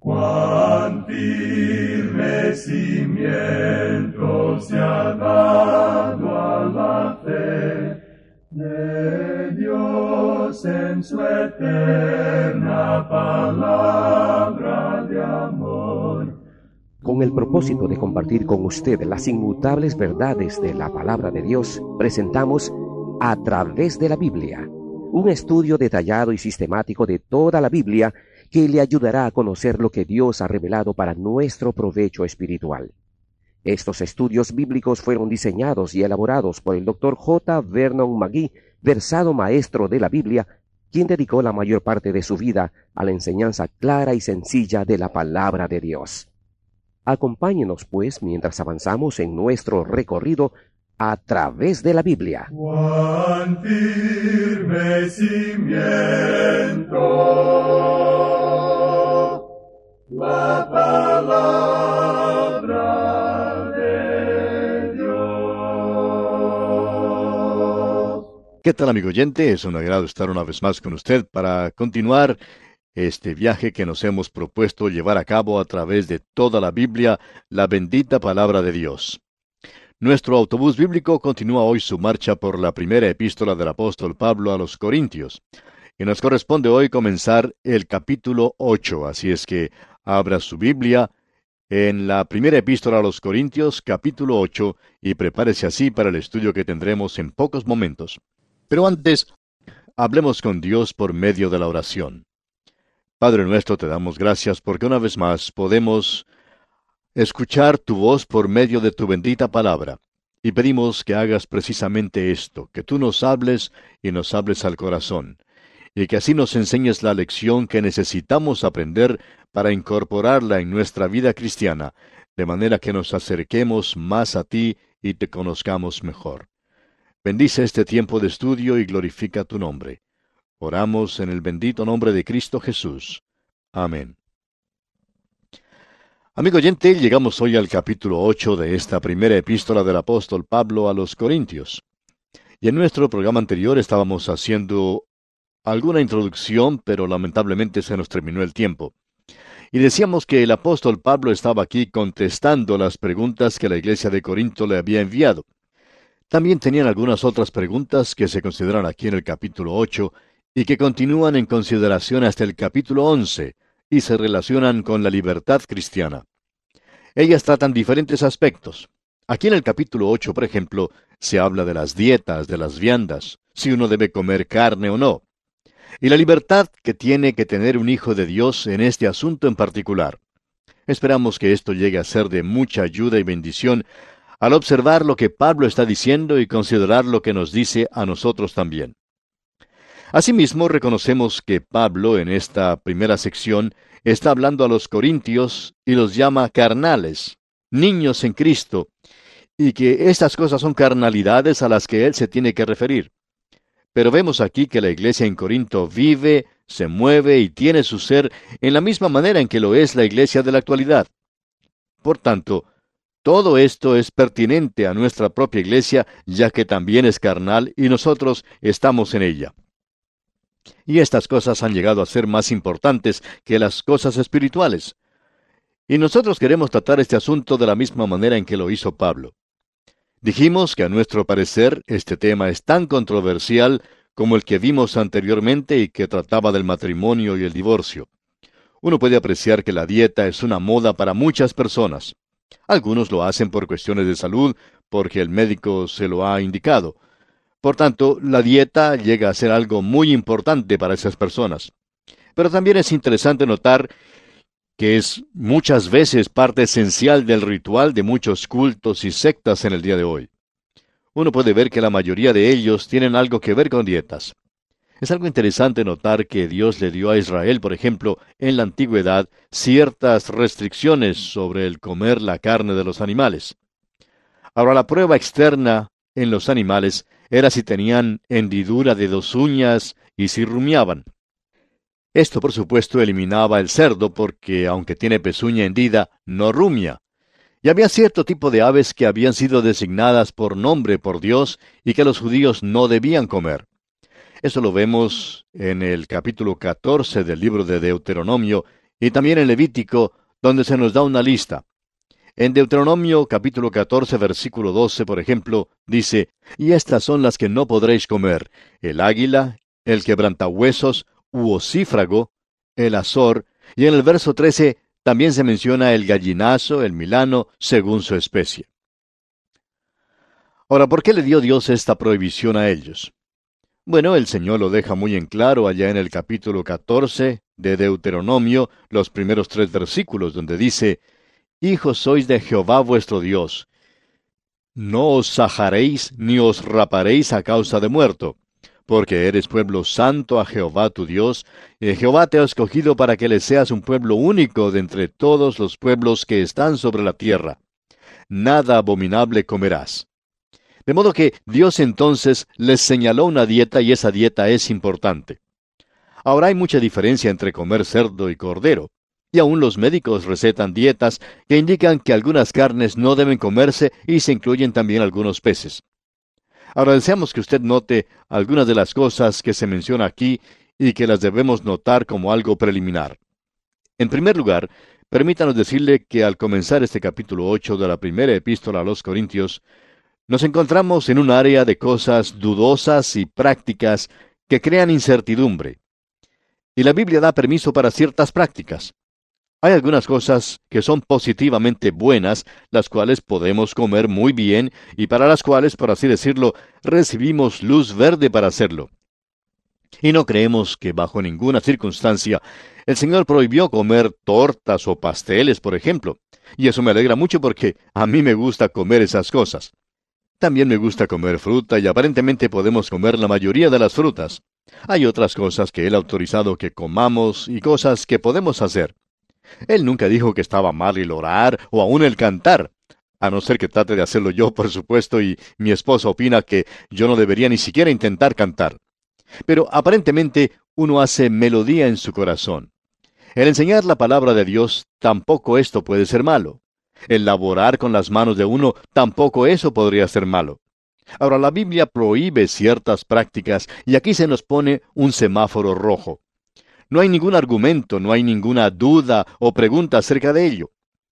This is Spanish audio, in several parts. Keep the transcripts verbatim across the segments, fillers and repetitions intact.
Cuán firme cimiento se ha dado a la fe de Dios en su eterna palabra de amor. Con el propósito de compartir con usted las inmutables verdades de la palabra de Dios, presentamos A Través de la Biblia, un estudio detallado y sistemático de toda la Biblia que le ayudará a conocer lo que Dios ha revelado para nuestro provecho espiritual. Estos estudios bíblicos fueron diseñados y elaborados por el doctor J. Vernon McGee, versado maestro de la Biblia, quien dedicó la mayor parte de su vida a la enseñanza clara y sencilla de la palabra de Dios. Acompáñenos, pues, mientras avanzamos en nuestro recorrido a través de la Biblia. Cuán firme cimiento la palabra de Dios. ¿Qué tal, amigo oyente? Es un agrado estar una vez más con usted para continuar este viaje que nos hemos propuesto llevar a cabo a través de toda la Biblia, la bendita palabra de Dios. Nuestro autobús bíblico continúa hoy su marcha por la primera epístola del apóstol Pablo a los Corintios. Y nos corresponde hoy comenzar el capítulo ocho, así es que abra su Biblia en la primera epístola a los Corintios, capítulo ocho, y prepárese así para el estudio que tendremos en pocos momentos. Pero antes, hablemos con Dios por medio de la oración. Padre nuestro, te damos gracias porque una vez más podemos escuchar tu voz por medio de tu bendita palabra. Y pedimos que hagas precisamente esto, que tú nos hables y nos hables al corazón, y que así nos enseñes la lección que necesitamos aprender para incorporarla en nuestra vida cristiana, de manera que nos acerquemos más a ti y te conozcamos mejor. Bendice este tiempo de estudio y glorifica tu nombre. Oramos en el bendito nombre de Cristo Jesús. Amén. Amigo oyente, llegamos hoy al capítulo ocho de esta primera epístola del apóstol Pablo a los Corintios. Y en nuestro programa anterior estábamos haciendo alguna introducción, pero lamentablemente se nos terminó el tiempo. Y decíamos que el apóstol Pablo estaba aquí contestando las preguntas que la iglesia de Corinto le había enviado. También tenían algunas otras preguntas que se consideran aquí en el capítulo ocho y que continúan en consideración hasta el capítulo once, y se relacionan con la libertad cristiana. Ellas tratan diferentes aspectos. Aquí en el capítulo ocho, por ejemplo, se habla de las dietas, de las viandas, si uno debe comer carne o no, y la libertad que tiene que tener un hijo de Dios en este asunto en particular. Esperamos que esto llegue a ser de mucha ayuda y bendición al observar lo que Pablo está diciendo y considerar lo que nos dice a nosotros también. Asimismo, reconocemos que Pablo, en esta primera sección, está hablando a los corintios y los llama carnales, niños en Cristo, y que estas cosas son carnalidades a las que él se tiene que referir. Pero vemos aquí que la iglesia en Corinto vive, se mueve y tiene su ser en la misma manera en que lo es la iglesia de la actualidad. Por tanto, todo esto es pertinente a nuestra propia iglesia, ya que también es carnal y nosotros estamos en ella. Y estas cosas han llegado a ser más importantes que las cosas espirituales. Y nosotros queremos tratar este asunto de la misma manera en que lo hizo Pablo. Dijimos que a nuestro parecer este tema es tan controversial como el que vimos anteriormente y que trataba del matrimonio y el divorcio. Uno puede apreciar que la dieta es una moda para muchas personas. Algunos lo hacen por cuestiones de salud, porque el médico se lo ha indicado. Por tanto, la dieta llega a ser algo muy importante para esas personas. Pero también es interesante notar que es muchas veces parte esencial del ritual de muchos cultos y sectas en el día de hoy. Uno puede ver que la mayoría de ellos tienen algo que ver con dietas. Es algo interesante notar que Dios le dio a Israel, por ejemplo, en la antigüedad, ciertas restricciones sobre el comer la carne de los animales. Ahora, la prueba externa en los animales era si tenían hendidura de dos uñas y si rumiaban. Esto, por supuesto, eliminaba el cerdo porque, aunque tiene pezuña hendida, no rumia. Y había cierto tipo de aves que habían sido designadas por nombre por Dios y que los judíos no debían comer. Eso lo vemos en el capítulo catorce del libro de Deuteronomio y también en Levítico, donde se nos da una lista. En Deuteronomio capítulo catorce, versículo doce, por ejemplo, dice, y estas son las que no podréis comer, el águila, el quebrantahuesos, u ocífrago, el azor, y en el verso trece también se menciona el gallinazo, el milano, según su especie. Ahora, ¿por qué le dio Dios esta prohibición a ellos? Bueno, el Señor lo deja muy en claro allá en el capítulo catorce de Deuteronomio, los primeros tres versículos, donde dice, hijos sois de Jehová vuestro Dios. No os sajaréis ni os raparéis a causa de muerto, porque eres pueblo santo a Jehová tu Dios, y Jehová te ha escogido para que le seas un pueblo único de entre todos los pueblos que están sobre la tierra. Nada abominable comerás. De modo que Dios entonces les señaló una dieta y esa dieta es importante. Ahora hay mucha diferencia entre comer cerdo y cordero, y aún los médicos recetan dietas que indican que algunas carnes no deben comerse y se incluyen también algunos peces. Ahora deseamos que usted note algunas de las cosas que se menciona aquí y que las debemos notar como algo preliminar. En primer lugar, permítanos decirle que al comenzar este capítulo ocho de la primera epístola a los Corintios, nos encontramos en un área de cosas dudosas y prácticas que crean incertidumbre. Y la Biblia da permiso para ciertas prácticas. Hay algunas cosas que son positivamente buenas, las cuales podemos comer muy bien y para las cuales, por así decirlo, recibimos luz verde para hacerlo. Y no creemos que bajo ninguna circunstancia el Señor prohibió comer tortas o pasteles, por ejemplo. Y eso me alegra mucho porque a mí me gusta comer esas cosas. También me gusta comer fruta y aparentemente podemos comer la mayoría de las frutas. Hay otras cosas que Él ha autorizado que comamos y cosas que podemos hacer. Él nunca dijo que estaba mal el orar o aún el cantar, a no ser que trate de hacerlo yo, por supuesto, y mi esposa opina que yo no debería ni siquiera intentar cantar. Pero aparentemente uno hace melodía en su corazón. El enseñar la palabra de Dios, tampoco esto puede ser malo. El laborar con las manos de uno, tampoco eso podría ser malo. Ahora, la Biblia prohíbe ciertas prácticas y aquí se nos pone un semáforo rojo. No hay ningún argumento, no hay ninguna duda o pregunta acerca de ello.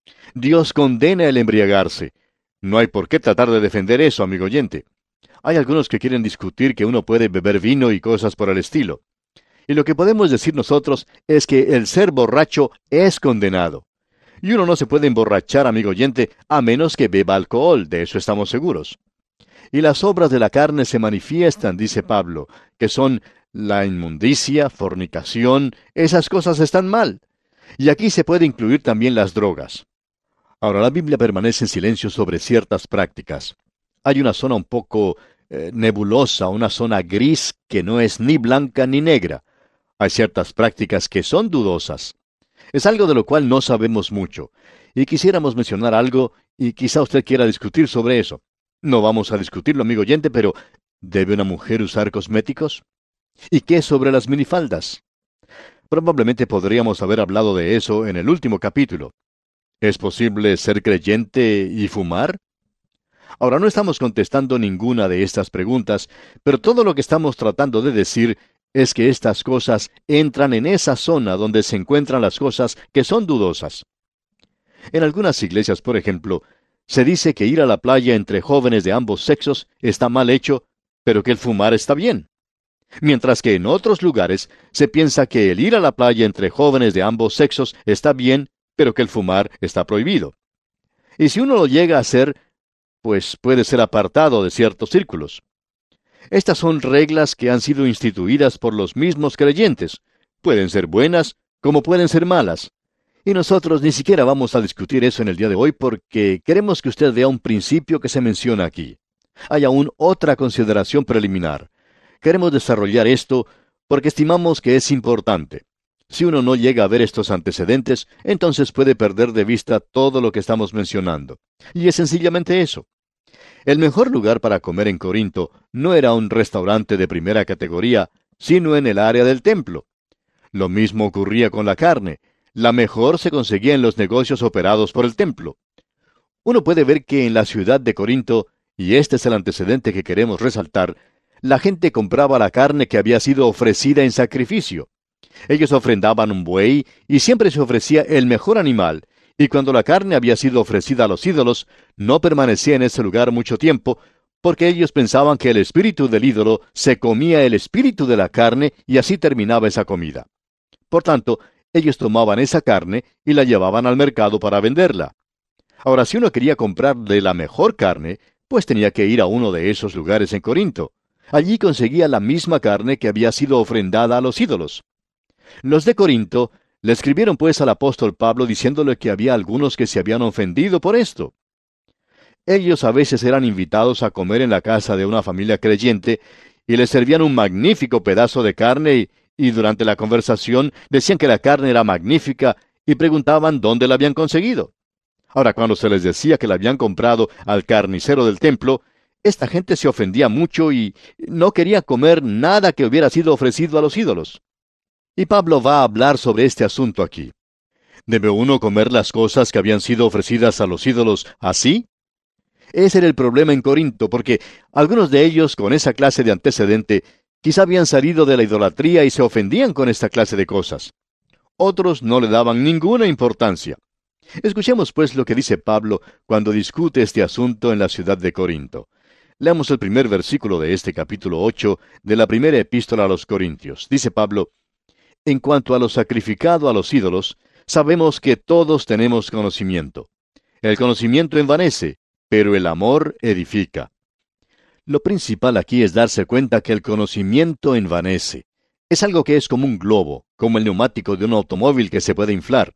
Dios condena el embriagarse. No hay por qué tratar de defender eso, amigo oyente. Hay algunos que quieren discutir que uno puede beber vino y cosas por el estilo. Y lo que podemos decir nosotros es que el ser borracho es condenado. Y uno no se puede emborrachar, amigo oyente, a menos que beba alcohol, de eso estamos seguros. Y las obras de la carne se manifiestan, dice Pablo, que son la inmundicia, fornicación, esas cosas están mal. Y aquí se puede incluir también las drogas. Ahora, la Biblia permanece en silencio sobre ciertas prácticas. Hay una zona un poco eh, nebulosa, una zona gris que no es ni blanca ni negra. Hay ciertas prácticas que son dudosas. Es algo de lo cual no sabemos mucho. Y quisiéramos mencionar algo, y quizá usted quiera discutir sobre eso. No vamos a discutirlo, amigo oyente, pero ¿debe una mujer usar cosméticos? ¿Y qué sobre las minifaldas? Probablemente podríamos haber hablado de eso en el último capítulo. ¿Es posible ser creyente y fumar? Ahora, no estamos contestando ninguna de estas preguntas, pero todo lo que estamos tratando de decir es que estas cosas entran en esa zona donde se encuentran las cosas que son dudosas. En algunas iglesias, por ejemplo, se dice que ir a la playa entre jóvenes de ambos sexos está mal hecho, pero que el fumar está bien. Mientras que en otros lugares se piensa que el ir a la playa entre jóvenes de ambos sexos está bien, pero que el fumar está prohibido. Y si uno lo llega a hacer, pues puede ser apartado de ciertos círculos. Estas son reglas que han sido instituidas por los mismos creyentes. Pueden ser buenas, como pueden ser malas. Y nosotros ni siquiera vamos a discutir eso en el día de hoy porque queremos que usted vea un principio que se menciona aquí. Hay aún otra consideración preliminar. Queremos desarrollar esto porque estimamos que es importante. Si uno no llega a ver estos antecedentes, entonces puede perder de vista todo lo que estamos mencionando. Y es sencillamente eso. El mejor lugar para comer en Corinto no era un restaurante de primera categoría, sino en el área del templo. Lo mismo ocurría con la carne. La mejor se conseguía en los negocios operados por el templo. Uno puede ver que en la ciudad de Corinto, y este es el antecedente que queremos resaltar, la gente compraba la carne que había sido ofrecida en sacrificio. Ellos ofrendaban un buey y siempre se ofrecía el mejor animal, y cuando la carne había sido ofrecida a los ídolos, no permanecía en ese lugar mucho tiempo, porque ellos pensaban que el espíritu del ídolo se comía el espíritu de la carne y así terminaba esa comida. Por tanto, ellos tomaban esa carne y la llevaban al mercado para venderla. Ahora, si uno quería comprar de la mejor carne, pues tenía que ir a uno de esos lugares en Corinto. Allí conseguía la misma carne que había sido ofrendada a los ídolos. Los de Corinto le escribieron pues al apóstol Pablo diciéndole que había algunos que se habían ofendido por esto. Ellos a veces eran invitados a comer en la casa de una familia creyente y les servían un magnífico pedazo de carne y, y durante la conversación decían que la carne era magnífica y preguntaban dónde la habían conseguido. Ahora, cuando se les decía que la habían comprado al carnicero del templo, esta gente se ofendía mucho y no quería comer nada que hubiera sido ofrecido a los ídolos. Y Pablo va a hablar sobre este asunto aquí. ¿Debe uno comer las cosas que habían sido ofrecidas a los ídolos así? Ese era el problema en Corinto, porque algunos de ellos, con esa clase de antecedente, quizá habían salido de la idolatría y se ofendían con esta clase de cosas. Otros no le daban ninguna importancia. Escuchemos pues lo que dice Pablo cuando discute este asunto en la ciudad de Corinto. Leamos el primer versículo de este capítulo ocho de la primera epístola a los Corintios. Dice Pablo: En cuanto a lo sacrificado a los ídolos, sabemos que todos tenemos conocimiento. El conocimiento envanece, pero el amor edifica. Lo principal aquí es darse cuenta que el conocimiento envanece. Es algo que es como un globo, como el neumático de un automóvil que se puede inflar.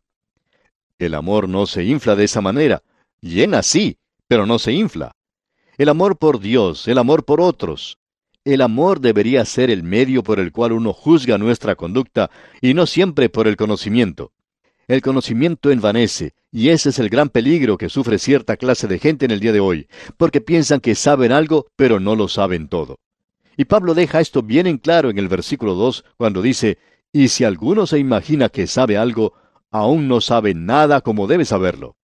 El amor no se infla de esa manera. Llena sí, pero no se infla. El amor por Dios, el amor por otros. El amor debería ser el medio por el cual uno juzga nuestra conducta y no siempre por el conocimiento. El conocimiento envanece, y ese es el gran peligro que sufre cierta clase de gente en el día de hoy, porque piensan que saben algo, pero no lo saben todo. Y Pablo deja esto bien en claro en el versículo dos, cuando dice: Y si alguno se imagina que sabe algo, aún no sabe nada como debe saberlo.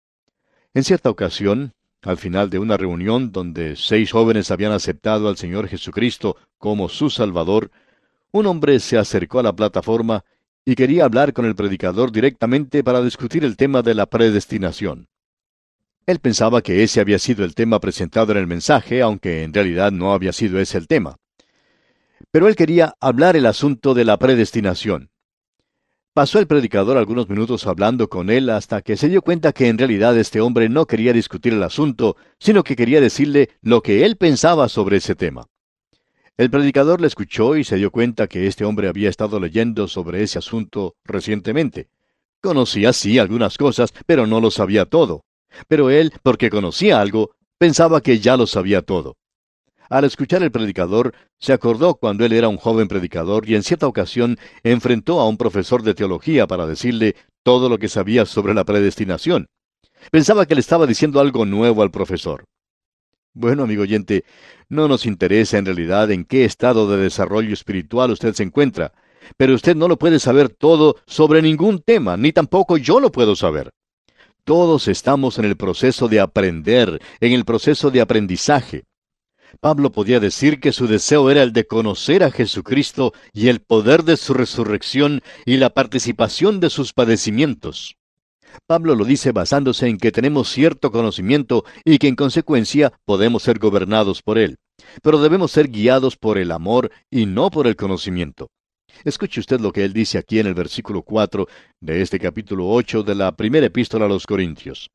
En cierta ocasión, al final de una reunión donde seis jóvenes habían aceptado al Señor Jesucristo como su Salvador, un hombre se acercó a la plataforma y quería hablar con el predicador directamente para discutir el tema de la predestinación. Él pensaba que ese había sido el tema presentado en el mensaje, aunque en realidad no había sido ese el tema. Pero él quería hablar el asunto de la predestinación. Pasó el predicador algunos minutos hablando con él hasta que se dio cuenta que en realidad este hombre no quería discutir el asunto, sino que quería decirle lo que él pensaba sobre ese tema. El predicador le escuchó y se dio cuenta que este hombre había estado leyendo sobre ese asunto recientemente. Conocía sí algunas cosas, pero no lo sabía todo. Pero él, porque conocía algo, pensaba que ya lo sabía todo. Al escuchar el predicador, se acordó cuando él era un joven predicador y en cierta ocasión enfrentó a un profesor de teología para decirle todo lo que sabía sobre la predestinación. Pensaba que le estaba diciendo algo nuevo al profesor. Bueno, amigo oyente, no nos interesa en realidad en qué estado de desarrollo espiritual usted se encuentra, pero usted no lo puede saber todo sobre ningún tema, ni tampoco yo lo puedo saber. Todos estamos en el proceso de aprender, en el proceso de aprendizaje. Pablo podía decir que su deseo era el de conocer a Jesucristo y el poder de su resurrección y la participación de sus padecimientos. Pablo lo dice basándose en que tenemos cierto conocimiento y que en consecuencia podemos ser gobernados por él. Pero debemos ser guiados por el amor y no por el conocimiento. Escuche usted lo que él dice aquí en el versículo cuatro de este capítulo ocho de la primera epístola a los Corintios.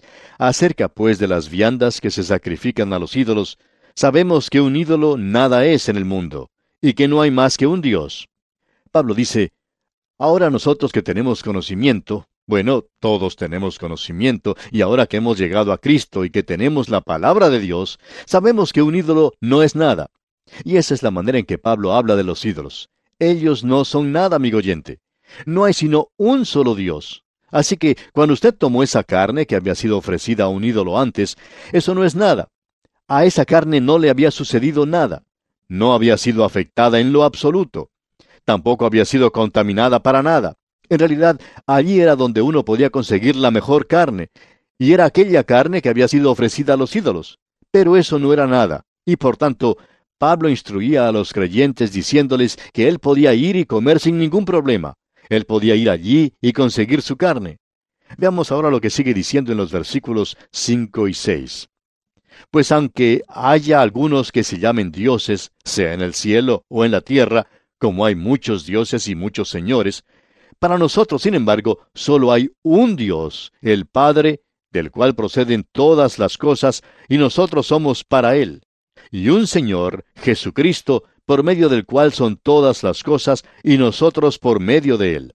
Acerca pues de las viandas que se sacrifican a los ídolos, sabemos que un ídolo nada es en el mundo, y que no hay más que un Dios. Pablo dice: ahora nosotros que tenemos conocimiento, bueno, todos tenemos conocimiento, y ahora que hemos llegado a Cristo y que tenemos la palabra de Dios, sabemos que un ídolo no es nada. Y esa es la manera en que Pablo habla de los ídolos. Ellos no son nada, amigo oyente. No hay sino un solo Dios. Así que cuando usted tomó esa carne que había sido ofrecida a un ídolo antes, eso no es nada. A esa carne no le había sucedido nada. No había sido afectada en lo absoluto. Tampoco había sido contaminada para nada. En realidad, allí era donde uno podía conseguir la mejor carne, y era aquella carne que había sido ofrecida a los ídolos. Pero eso no era nada, y por tanto, Pablo instruía a los creyentes diciéndoles que él podía ir y comer sin ningún problema. Él podía ir allí y conseguir su carne. Veamos ahora lo que sigue diciendo en los versículos cinco y seis. Pues aunque haya algunos que se llamen dioses, sea en el cielo o en la tierra, como hay muchos dioses y muchos señores, para nosotros, sin embargo, solo hay un Dios, el Padre, del cual proceden todas las cosas, y nosotros somos para Él, y un Señor, Jesucristo, por medio del cual son todas las cosas, y nosotros por medio de Él.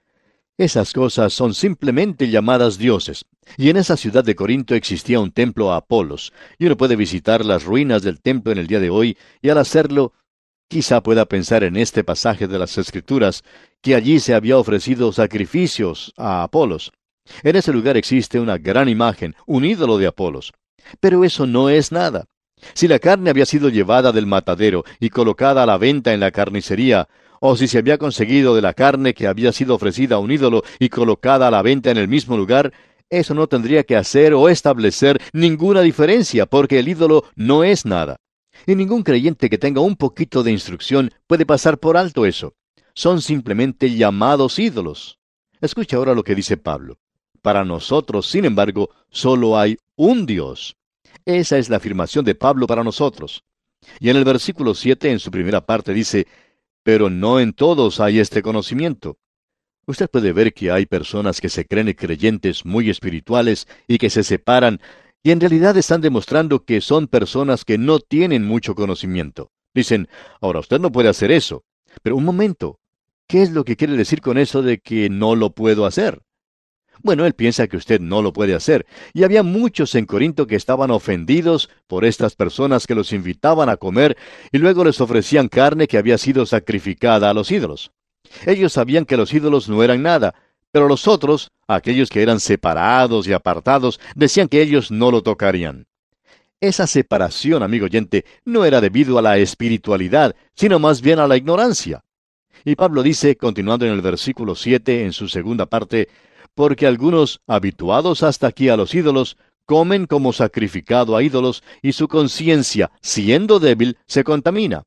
Esas cosas son simplemente llamadas dioses, y en esa ciudad de Corinto existía un templo a Apolos, y uno puede visitar las ruinas del templo en el día de hoy, y al hacerlo, quizá pueda pensar en este pasaje de las Escrituras, que allí se había ofrecido sacrificios a Apolos. En ese lugar existe una gran imagen, un ídolo de Apolos. Pero eso no es nada. Si la carne había sido llevada del matadero y colocada a la venta en la carnicería, o si se había conseguido de la carne que había sido ofrecida a un ídolo y colocada a la venta en el mismo lugar, eso no tendría que hacer o establecer ninguna diferencia, porque el ídolo no es nada. Y ningún creyente que tenga un poquito de instrucción puede pasar por alto eso. Son simplemente llamados ídolos. Escucha ahora lo que dice Pablo. Para nosotros, sin embargo, solo hay un Dios. Esa es la afirmación de Pablo para nosotros. Y en el versículo siete, en su primera parte, dice, pero no en todos hay este conocimiento. Usted puede ver que hay personas que se creen creyentes muy espirituales y que se separan, y en realidad están demostrando que son personas que no tienen mucho conocimiento. Dicen, ahora usted no puede hacer eso. Pero un momento, ¿qué es lo que quiere decir con eso de que no lo puedo hacer? Bueno, él piensa que usted no lo puede hacer, y había muchos en Corinto que estaban ofendidos por estas personas que los invitaban a comer y luego les ofrecían carne que había sido sacrificada a los ídolos. Ellos sabían que los ídolos no eran nada, pero los otros, aquellos que eran separados y apartados, decían que ellos no lo tocarían. Esa separación, amigo oyente, no era debido a la espiritualidad, sino más bien a la ignorancia. Y Pablo dice, continuando en el versículo siete, en su segunda parte, porque algunos, habituados hasta aquí a los ídolos, comen como sacrificado a ídolos, y su conciencia, siendo débil, se contamina.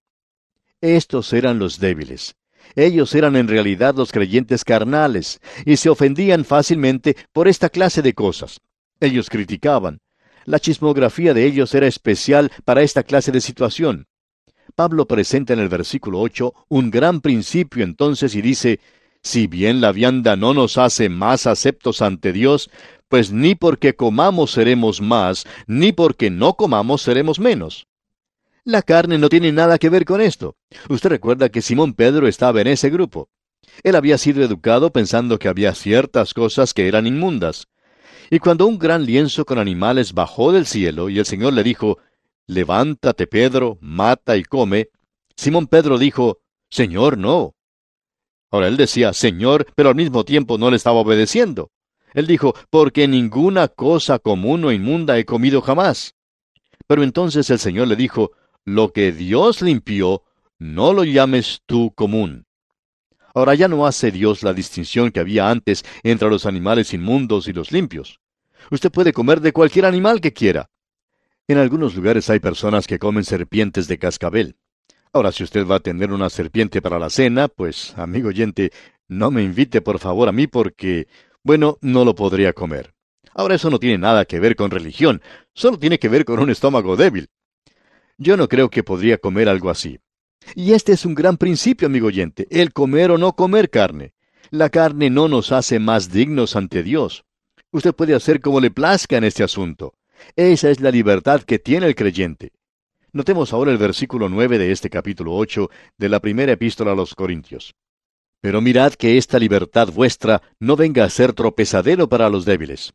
Estos eran los débiles. Ellos eran en realidad los creyentes carnales, y se ofendían fácilmente por esta clase de cosas. Ellos criticaban. La chismografía de ellos era especial para esta clase de situación. Pablo presenta en el versículo ocho un gran principio entonces y dice, si bien la vianda no nos hace más aceptos ante Dios, pues ni porque comamos seremos más, ni porque no comamos seremos menos. La carne no tiene nada que ver con esto. Usted recuerda que Simón Pedro estaba en ese grupo. Él había sido educado pensando que había ciertas cosas que eran inmundas. Y cuando un gran lienzo con animales bajó del cielo y el Señor le dijo, levántate, Pedro, mata y come, Simón Pedro dijo, Señor, no. Ahora él decía, Señor, pero al mismo tiempo no le estaba obedeciendo. Él dijo, porque ninguna cosa común o inmunda he comido jamás. Pero entonces el Señor le dijo, lo que Dios limpió, no lo llames tú común. Ahora ya no hace Dios la distinción que había antes entre los animales inmundos y los limpios. Usted puede comer de cualquier animal que quiera. En algunos lugares hay personas que comen serpientes de cascabel. Ahora, si usted va a tener una serpiente para la cena, pues, amigo oyente, no me invite por favor a mí porque, bueno, no lo podría comer. Ahora, eso no tiene nada que ver con religión, solo tiene que ver con un estómago débil. Yo no creo que podría comer algo así. Y este es un gran principio, amigo oyente, el comer o no comer carne. La carne no nos hace más dignos ante Dios. Usted puede hacer como le plazca en este asunto. Esa es la libertad que tiene el creyente. Notemos ahora el versículo nueve de este capítulo ocho de la primera epístola a los Corintios. Pero mirad que esta libertad vuestra no venga a ser tropezadero para los débiles.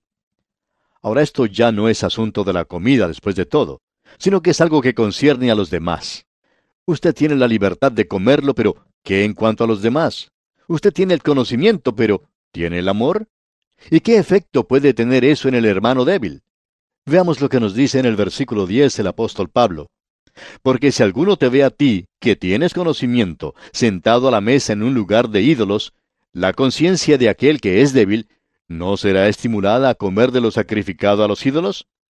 Ahora esto ya no es asunto de la comida después de todo, sino que es algo que concierne a los demás. Usted tiene la libertad de comerlo, pero ¿qué en cuanto a los demás? Usted tiene el conocimiento, pero ¿tiene el amor? ¿Y qué efecto puede tener eso en el hermano débil? Veamos lo que nos dice en el versículo diez el apóstol Pablo. Porque si alguno te ve a ti, que tienes conocimiento, sentado a la mesa en un lugar de ídolos, la conciencia de aquel que es débil, ¿no será estimulada a comer de lo sacrificado a los ídolos?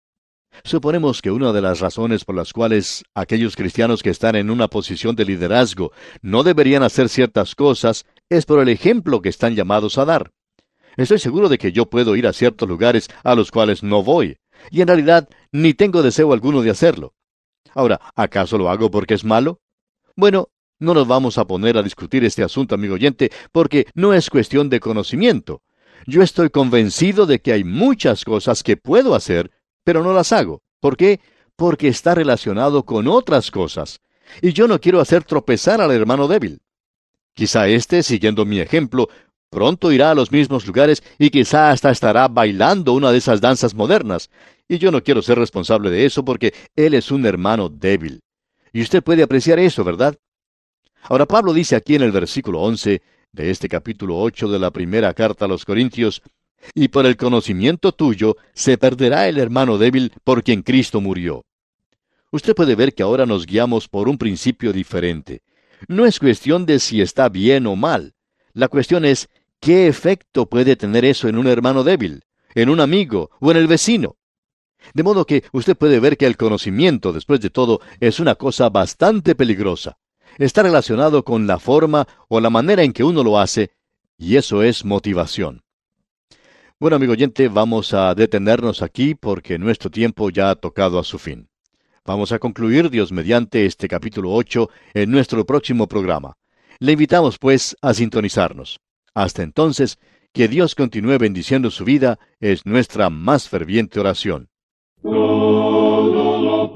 Suponemos que una de las razones por las cuales aquellos cristianos que están en una posición de liderazgo no deberían hacer ciertas cosas es por el ejemplo que están llamados a dar. Estoy seguro de que yo puedo ir a ciertos lugares a los cuales no voy, y en realidad ni tengo deseo alguno de hacerlo. Ahora, ¿acaso lo hago porque es malo? Bueno, no nos vamos a poner a discutir este asunto, amigo oyente, porque no es cuestión de conocimiento. Yo estoy convencido de que hay muchas cosas que puedo hacer, pero no las hago. ¿Por qué? Porque está relacionado con otras cosas. Y yo no quiero hacer tropezar al hermano débil. Quizá éste, siguiendo mi ejemplo, pronto irá a los mismos lugares y quizá hasta estará bailando una de esas danzas modernas. Y yo no quiero ser responsable de eso porque él es un hermano débil. Y usted puede apreciar eso, ¿verdad? Ahora Pablo dice aquí en el versículo once de este capítulo ocho de la primera carta a los Corintios, y por el conocimiento tuyo se perderá el hermano débil por quien Cristo murió. Usted puede ver que ahora nos guiamos por un principio diferente. No es cuestión de si está bien o mal. La cuestión es, ¿qué efecto puede tener eso en un hermano débil, en un amigo o en el vecino? De modo que usted puede ver que el conocimiento, después de todo, es una cosa bastante peligrosa. Está relacionado con la forma o la manera en que uno lo hace, y eso es motivación. Bueno, amigo oyente, vamos a detenernos aquí porque nuestro tiempo ya ha tocado a su fin. Vamos a concluir, Dios mediante, este capítulo ocho en nuestro próximo programa. Le invitamos, pues, a sintonizarnos. Hasta entonces, que Dios continúe bendiciendo su vida, es nuestra más ferviente oración. Todo lo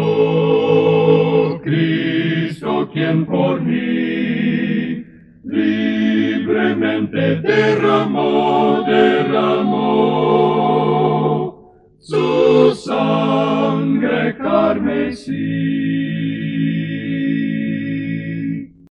pagó Cristo quien por mí libremente derramó, derramó su sangre carmesí.